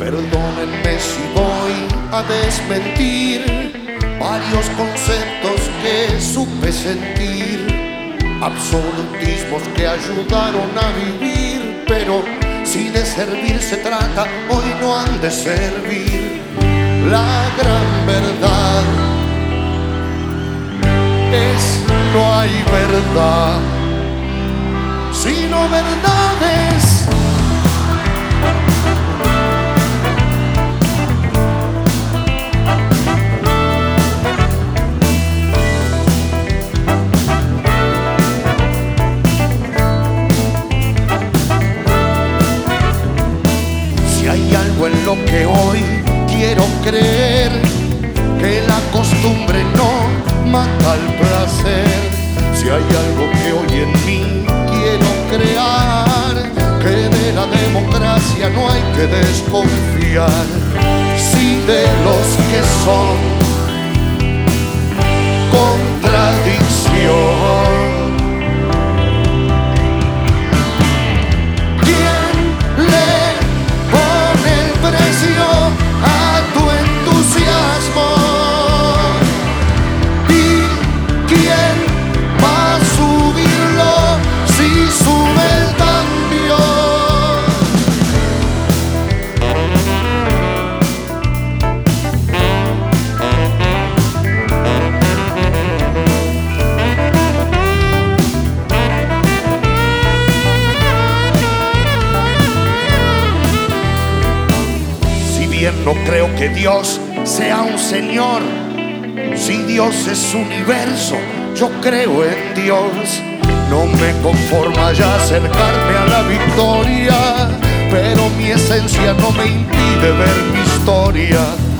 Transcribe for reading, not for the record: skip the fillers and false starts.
Perdónenme si voy a desmentir varios conceptos que supe sentir, absolutismos que ayudaron a vivir, pero si de servir se trata, hoy no han de servir. La gran verdad es no hay verdad, sino verdades. Hay algo en lo que hoy quiero creer, que la costumbre no mata el placer. Si hay algo que hoy en mí quiero crear, que de la democracia no hay que desconfiar. Si de los que son contradicción, a tu entusiasmo, y quién va a subirlo si sube el cambio. No creo que Dios sea un señor. Si Dios es universo, yo creo en Dios. No me conforma ya acercarme a la victoria, pero mi esencia no me impide ver mi historia.